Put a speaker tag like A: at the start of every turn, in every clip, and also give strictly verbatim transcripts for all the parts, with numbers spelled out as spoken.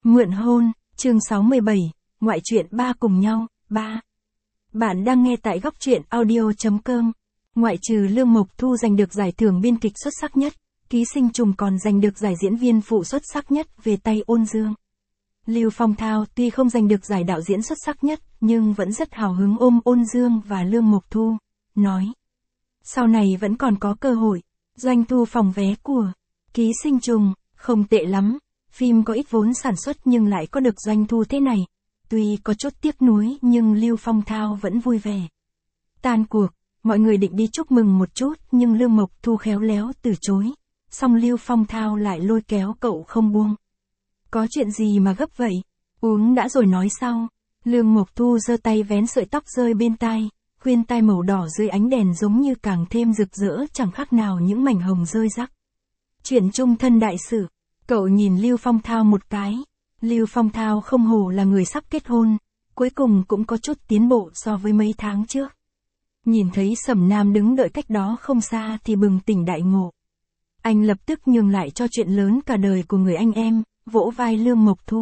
A: Mượn hôn, chương sáu mươi bảy, ngoại truyện ba cùng nhau, ba. Bạn đang nghe tại góc truyện audio.com. Ngoại trừ Lương Mộc Thu giành được giải thưởng biên kịch xuất sắc nhất, ký sinh trùng còn giành được giải diễn viên phụ xuất sắc nhất về tay Ôn Dương. Lưu Phong Thao tuy không giành được giải đạo diễn xuất sắc nhất, nhưng vẫn rất hào hứng ôm Ôn Dương và Lương Mộc Thu, nói. Sau này vẫn còn có cơ hội, doanh thu phòng vé của ký sinh trùng, không tệ lắm. Phim có ít vốn sản xuất nhưng lại có được doanh thu thế này. Tuy có chút tiếc nuối nhưng Lưu Phong Thao vẫn vui vẻ. Tan cuộc, mọi người định đi chúc mừng một chút nhưng Lương Mộc Thu khéo léo từ chối. Xong Lưu Phong Thao lại lôi kéo cậu không buông. Có chuyện gì mà gấp vậy? Uống đã rồi nói sau. Lương Mộc Thu giơ tay vén sợi tóc rơi bên tai. Khuyên tai màu đỏ dưới ánh đèn giống như càng thêm rực rỡ chẳng khác nào những mảnh hồng rơi rắc. Chuyện chung thân đại sự. Cậu nhìn Lưu Phong Thao một cái. Lưu Phong Thao không hổ là người sắp kết hôn, cuối cùng cũng có chút tiến bộ so với mấy tháng trước. Nhìn thấy Sầm Nam đứng đợi cách đó không xa thì bừng tỉnh đại ngộ. Anh lập tức nhường lại cho chuyện lớn cả đời của người anh em, vỗ vai Lương Mộc Thu.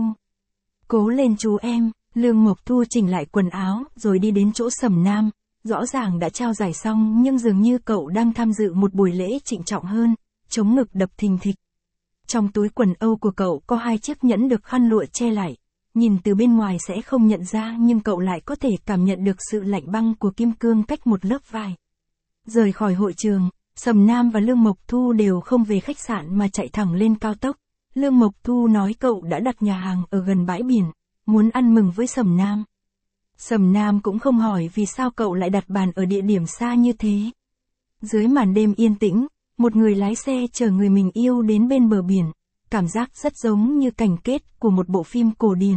A: Cố lên chú em. Lương Mộc Thu chỉnh lại quần áo rồi đi đến chỗ Sầm Nam. Rõ ràng đã trao giải xong nhưng dường như cậu đang tham dự một buổi lễ trịnh trọng hơn, chống ngực đập thình thịch. Trong túi quần âu của cậu có hai chiếc nhẫn được khăn lụa che lại. Nhìn từ bên ngoài sẽ không nhận ra nhưng cậu lại có thể cảm nhận được sự lạnh băng của kim cương cách một lớp vải. Rời khỏi hội trường, Sầm Nam và Lương Mộc Thu đều không về khách sạn mà chạy thẳng lên cao tốc. Lương Mộc Thu nói cậu đã đặt nhà hàng ở gần bãi biển, muốn ăn mừng với Sầm Nam. Sầm Nam cũng không hỏi vì sao cậu lại đặt bàn ở địa điểm xa như thế. Dưới màn đêm yên tĩnh, một người lái xe chở người mình yêu đến bên bờ biển, cảm giác rất giống như cảnh kết của một bộ phim cổ điển.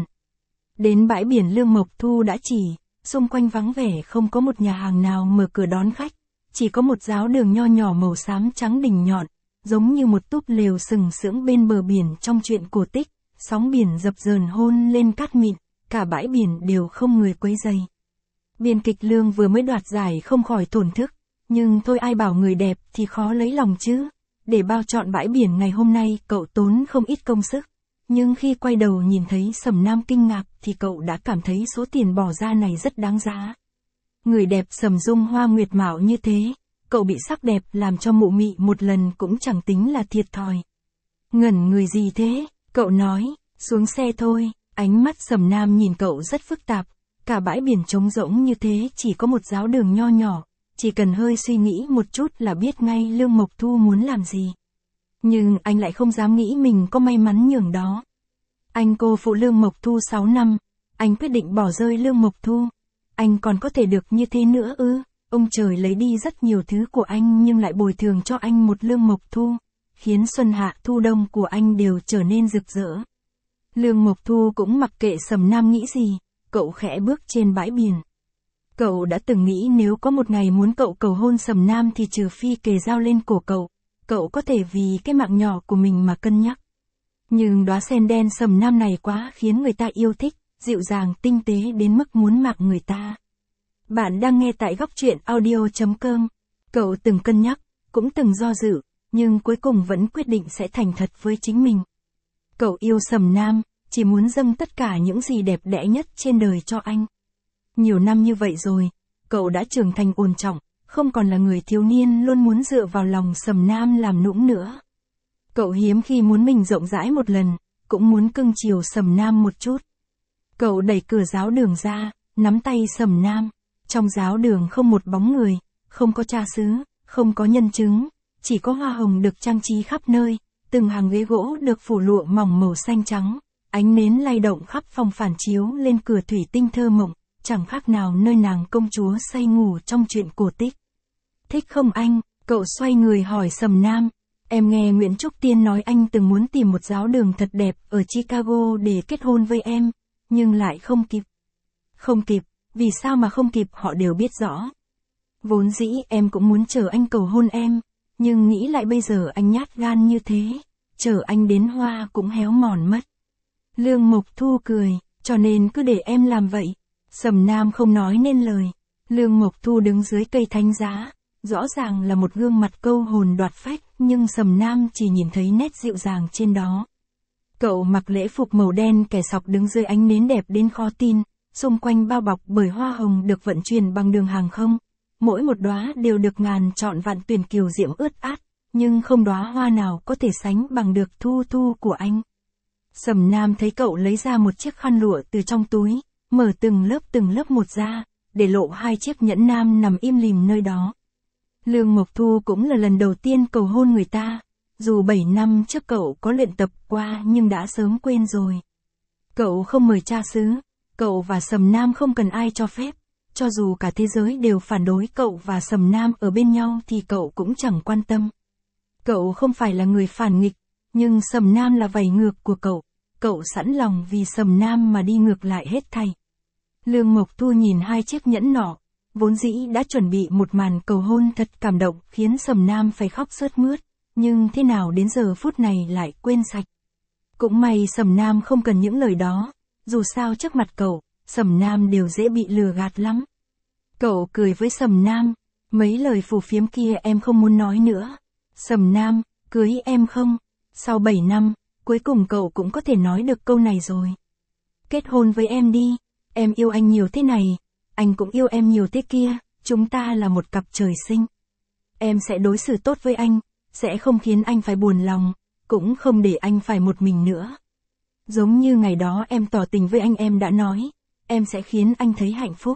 A: Đến bãi biển Lương Mộc Thu đã chỉ, xung quanh vắng vẻ không có một nhà hàng nào mở cửa đón khách, chỉ có một giáo đường nho nhỏ màu xám trắng đỉnh nhọn, giống như một túp lều sừng sững bên bờ biển trong truyện cổ tích, sóng biển dập dờn hôn lên cát mịn, cả bãi biển đều không người quấy rầy. Biên kịch Lương vừa mới đoạt giải không khỏi thổn thức. Nhưng thôi ai bảo người đẹp thì khó lấy lòng chứ. Để bao trọn bãi biển ngày hôm nay cậu tốn không ít công sức. Nhưng khi quay đầu nhìn thấy Sầm Nam kinh ngạc thì cậu đã cảm thấy số tiền bỏ ra này rất đáng giá. Người đẹp Sầm Dung Hoa Nguyệt Mạo như thế, cậu bị sắc đẹp làm cho mụ mị một lần cũng chẳng tính là thiệt thòi. Ngẩn người gì thế, cậu nói, xuống xe thôi. Ánh mắt Sầm Nam nhìn cậu rất phức tạp. Cả bãi biển trống rỗng như thế chỉ có một giáo đường nho nhỏ. Chỉ cần hơi suy nghĩ một chút là biết ngay Lương Mộc Thu muốn làm gì. Nhưng anh lại không dám nghĩ mình có may mắn nhường đó. Anh cô phụ Lương Mộc Thu sáu năm, anh quyết định bỏ rơi Lương Mộc Thu. Anh còn có thể được như thế nữa ư? Ông trời lấy đi rất nhiều thứ của anh nhưng lại bồi thường cho anh một Lương Mộc Thu, khiến xuân hạ thu đông của anh đều trở nên rực rỡ. Lương Mộc Thu cũng mặc kệ Sầm Nam nghĩ gì, cậu khẽ bước trên bãi biển. Cậu đã từng nghĩ nếu có một ngày muốn cậu cầu hôn Sầm Nam thì trừ phi kề dao lên cổ cậu, cậu có thể vì cái mạng nhỏ của mình mà cân nhắc. Nhưng đóa sen đen Sầm Nam này quá khiến người ta yêu thích, dịu dàng tinh tế đến mức muốn mạng người ta. Bạn đang nghe tại góc truyện audio.com. Cậu từng cân nhắc, cũng từng do dự, nhưng cuối cùng vẫn quyết định sẽ thành thật với chính mình. Cậu yêu Sầm Nam, chỉ muốn dâng tất cả những gì đẹp đẽ nhất trên đời cho anh. Nhiều năm như vậy rồi, cậu đã trưởng thành ổn trọng, không còn là người thiếu niên luôn muốn dựa vào lòng Sầm Nam làm nũng nữa. Cậu hiếm khi muốn mình rộng rãi một lần, cũng muốn cưng chiều Sầm Nam một chút. Cậu đẩy cửa giáo đường ra, nắm tay Sầm Nam. Trong giáo đường không một bóng người, không có cha xứ, không có nhân chứng, chỉ có hoa hồng được trang trí khắp nơi, từng hàng ghế gỗ được phủ lụa mỏng màu xanh trắng, ánh nến lay động khắp phòng phản chiếu lên cửa thủy tinh thơ mộng. Chẳng khác nào nơi nàng công chúa say ngủ trong truyện cổ tích. Thích không anh? Cậu xoay người hỏi Sầm Nam. Em nghe Nguyễn Trúc Tiên nói anh từng muốn tìm một giáo đường thật đẹp ở Chicago để kết hôn với em, nhưng lại không kịp. Không kịp, vì sao mà không kịp họ đều biết rõ. Vốn dĩ em cũng muốn chờ anh cầu hôn em, nhưng nghĩ lại bây giờ anh nhát gan như thế, chờ anh đến hoa cũng héo mòn mất. Lương Mộc Thu cười, cho nên cứ để em làm vậy. Sầm Nam không nói nên lời. Lương Mộc Thu đứng dưới cây thánh giá, rõ ràng là một gương mặt câu hồn đoạt phách, nhưng Sầm Nam chỉ nhìn thấy nét dịu dàng trên đó. Cậu mặc lễ phục màu đen kẻ sọc đứng dưới ánh nến đẹp đến khó tin, xung quanh bao bọc bởi hoa hồng được vận chuyển bằng đường hàng không. Mỗi một đóa đều được ngàn trọn vạn tuyển kiều diễm ướt át, nhưng không đóa hoa nào có thể sánh bằng được Thu Thu của anh. Sầm Nam thấy cậu lấy ra một chiếc khăn lụa từ trong túi, mở từng lớp từng lớp một ra, để lộ hai chiếc nhẫn nam nằm im lìm nơi đó. Lương Mộc Thu cũng là lần đầu tiên cầu hôn người ta, dù bảy năm trước cậu có luyện tập qua nhưng đã sớm quên rồi. Cậu không mời cha xứ, cậu và Sầm Nam không cần ai cho phép, cho dù cả thế giới đều phản đối cậu và Sầm Nam ở bên nhau thì cậu cũng chẳng quan tâm. Cậu không phải là người phản nghịch, nhưng Sầm Nam là vảy ngược của cậu, cậu sẵn lòng vì Sầm Nam mà đi ngược lại hết thảy. Lương Mộc Thu nhìn hai chiếc nhẫn nọ, vốn dĩ đã chuẩn bị một màn cầu hôn thật cảm động khiến Sầm Nam phải khóc sướt mướt, nhưng thế nào đến giờ phút này lại quên sạch. Cũng may Sầm Nam không cần những lời đó, dù sao trước mặt cậu, Sầm Nam đều dễ bị lừa gạt lắm. Cậu cười với Sầm Nam, mấy lời phù phiếm kia em không muốn nói nữa. Sầm Nam, cưới em không? Sau bảy năm, cuối cùng cậu cũng có thể nói được câu này rồi. Kết hôn với em đi, em yêu anh nhiều thế này, anh cũng yêu em nhiều thế kia, chúng ta là một cặp trời sinh. Em sẽ đối xử tốt với anh, sẽ không khiến anh phải buồn lòng, cũng không để anh phải một mình nữa. Giống như ngày đó em tỏ tình với anh em đã nói, em sẽ khiến anh thấy hạnh phúc.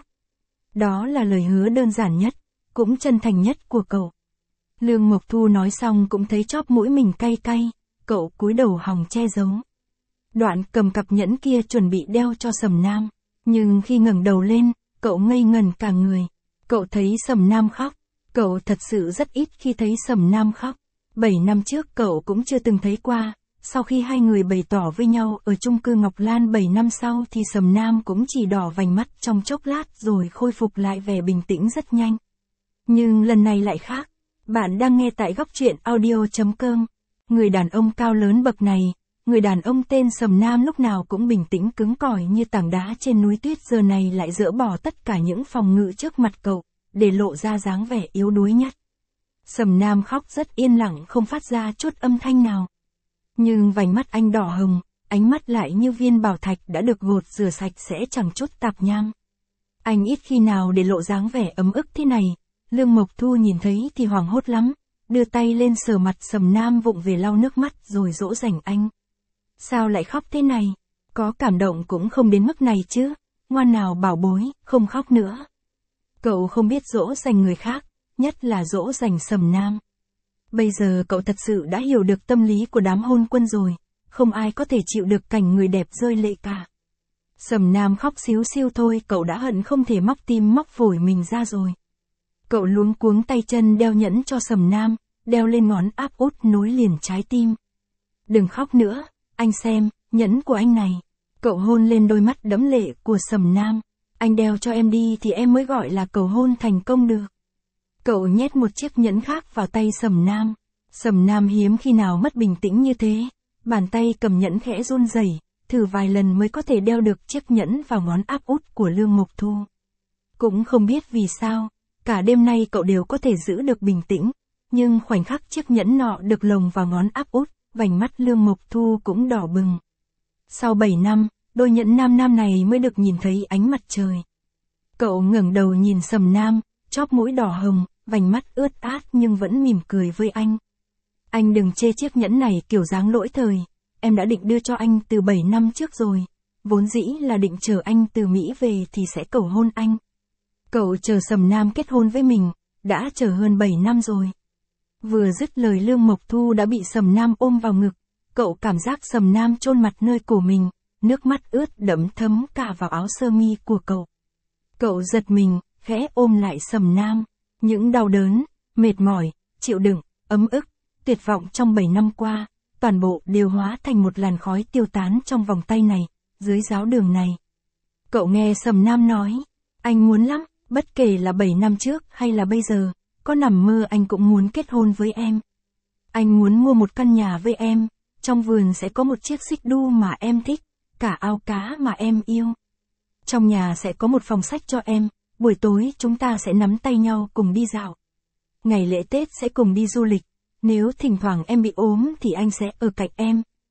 A: Đó là lời hứa đơn giản nhất, cũng chân thành nhất của cậu. Lương Mộc Thu nói xong cũng thấy chóp mũi mình cay cay, cậu cúi đầu hòng che giấu. Đoạn cầm cặp nhẫn kia chuẩn bị đeo cho Sầm Nam, nhưng khi ngẩng đầu lên, cậu ngây ngần cả người. Cậu thấy Sầm Nam khóc, cậu thật sự rất ít khi thấy Sầm Nam khóc. Bảy năm trước cậu cũng chưa từng thấy qua, sau khi hai người bày tỏ với nhau ở chung cư Ngọc Lan bảy năm sau thì Sầm Nam cũng chỉ đỏ vành mắt trong chốc lát rồi khôi phục lại vẻ bình tĩnh rất nhanh. Nhưng lần này lại khác. Bạn đang nghe tại góc truyện audio chấm com. Người đàn ông cao lớn bậc này, người đàn ông tên Sầm Nam lúc nào cũng bình tĩnh cứng cỏi như tảng đá trên núi tuyết giờ này lại dỡ bỏ tất cả những phòng ngự trước mặt cậu, để lộ ra dáng vẻ yếu đuối nhất. Sầm Nam khóc rất yên lặng không phát ra chút âm thanh nào. Nhưng vành mắt anh đỏ hồng, ánh mắt lại như viên bảo thạch đã được gột rửa sạch sẽ chẳng chút tạp nham. Anh ít khi nào để lộ dáng vẻ ấm ức thế này. Lương Mộc Thu nhìn thấy thì hoảng hốt lắm, đưa tay lên sờ mặt Sầm Nam vụng về lau nước mắt rồi dỗ dành anh. Sao lại khóc thế này? Có cảm động cũng không đến mức này chứ, ngoan nào bảo bối, không khóc nữa. Cậu không biết dỗ dành người khác, nhất là dỗ dành Sầm Nam. Bây giờ cậu thật sự đã hiểu được tâm lý của đám hôn quân rồi, không ai có thể chịu được cảnh người đẹp rơi lệ cả. Sầm Nam khóc xíu xiu thôi cậu đã hận không thể móc tim móc phổi mình ra rồi. Cậu luống cuống tay chân đeo nhẫn cho Sầm Nam, đeo lên ngón áp út nối liền trái tim. Đừng khóc nữa, anh xem, nhẫn của anh này. Cậu hôn lên đôi mắt đẫm lệ của Sầm Nam. Anh đeo cho em đi thì em mới gọi là cầu hôn thành công được. Cậu nhét một chiếc nhẫn khác vào tay Sầm Nam. Sầm Nam hiếm khi nào mất bình tĩnh như thế. Bàn tay cầm nhẫn khẽ run rẩy, thử vài lần mới có thể đeo được chiếc nhẫn vào ngón áp út của Lương Mộc Thu. Cũng không biết vì sao, cả đêm nay cậu đều có thể giữ được bình tĩnh, nhưng khoảnh khắc chiếc nhẫn nọ được lồng vào ngón áp út, vành mắt Lương Mộc Thu cũng đỏ bừng. Sau bảy năm, đôi nhẫn nam nam này mới được nhìn thấy ánh mặt trời. Cậu ngẩng đầu nhìn Sầm Nam, chóp mũi đỏ hồng, vành mắt ướt át nhưng vẫn mỉm cười với anh. Anh đừng chê chiếc nhẫn này kiểu dáng lỗi thời, em đã định đưa cho anh từ bảy năm trước rồi, vốn dĩ là định chờ anh từ Mỹ về thì sẽ cầu hôn anh. Cậu chờ Sầm Nam kết hôn với mình, đã chờ hơn bảy năm rồi. Vừa dứt lời Lương Mộc Thu đã bị Sầm Nam ôm vào ngực, cậu cảm giác Sầm Nam chôn mặt nơi cổ mình, nước mắt ướt đẫm thấm cả vào áo sơ mi của cậu. Cậu giật mình, khẽ ôm lại Sầm Nam, những đau đớn, mệt mỏi, chịu đựng, ấm ức, tuyệt vọng trong bảy năm qua, toàn bộ đều hóa thành một làn khói tiêu tán trong vòng tay này, dưới giáo đường này. Cậu nghe Sầm Nam nói, anh muốn lắm. Bất kể là bảy năm trước hay là bây giờ, có nằm mơ anh cũng muốn kết hôn với em. Anh muốn mua một căn nhà với em, trong vườn sẽ có một chiếc xích đu mà em thích, cả ao cá mà em yêu. Trong nhà sẽ có một phòng sách cho em, buổi tối chúng ta sẽ nắm tay nhau cùng đi dạo. Ngày lễ Tết sẽ cùng đi du lịch, nếu thỉnh thoảng em bị ốm thì anh sẽ ở cạnh em,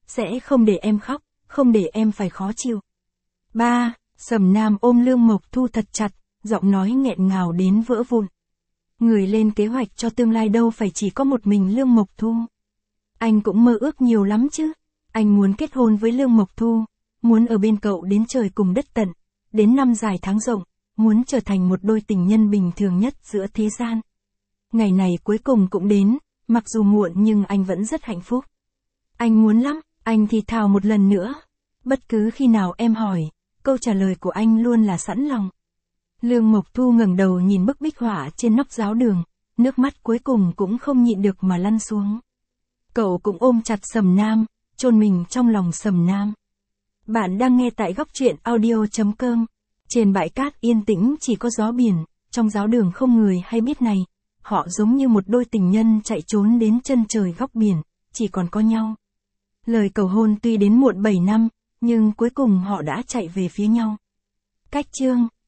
A: sẽ không để em khóc, không để em phải khó chịu. ba. Sầm Nam ôm Lương Mộc Thu thật chặt, giọng nói nghẹn ngào đến vỡ vụn. Người lên kế hoạch cho tương lai đâu phải chỉ có một mình Lương Mộc Thu. Anh cũng mơ ước nhiều lắm chứ. Anh muốn kết hôn với Lương Mộc Thu, muốn ở bên cậu đến trời cùng đất tận, đến năm dài tháng rộng, muốn trở thành một đôi tình nhân bình thường nhất giữa thế gian. Ngày này cuối cùng cũng đến, mặc dù muộn nhưng anh vẫn rất hạnh phúc. Anh muốn lắm, anh thì thào một lần nữa. Bất cứ khi nào em hỏi, câu trả lời của anh luôn là sẵn lòng. Lương Mộc Thu ngẩng đầu nhìn bức bích họa trên nóc giáo đường, nước mắt cuối cùng cũng không nhịn được mà lăn xuống. Cậu cũng ôm chặt Sầm Nam, chôn mình trong lòng Sầm Nam. Bạn đang nghe tại góc truyện audio chấm com. Trên bãi cát yên tĩnh chỉ có gió biển, trong giáo đường không người hay biết này. Họ giống như một đôi tình nhân chạy trốn đến chân trời góc biển, chỉ còn có nhau. Lời cầu hôn tuy đến muộn bảy năm, nhưng cuối cùng họ đã chạy về phía nhau. Cách chương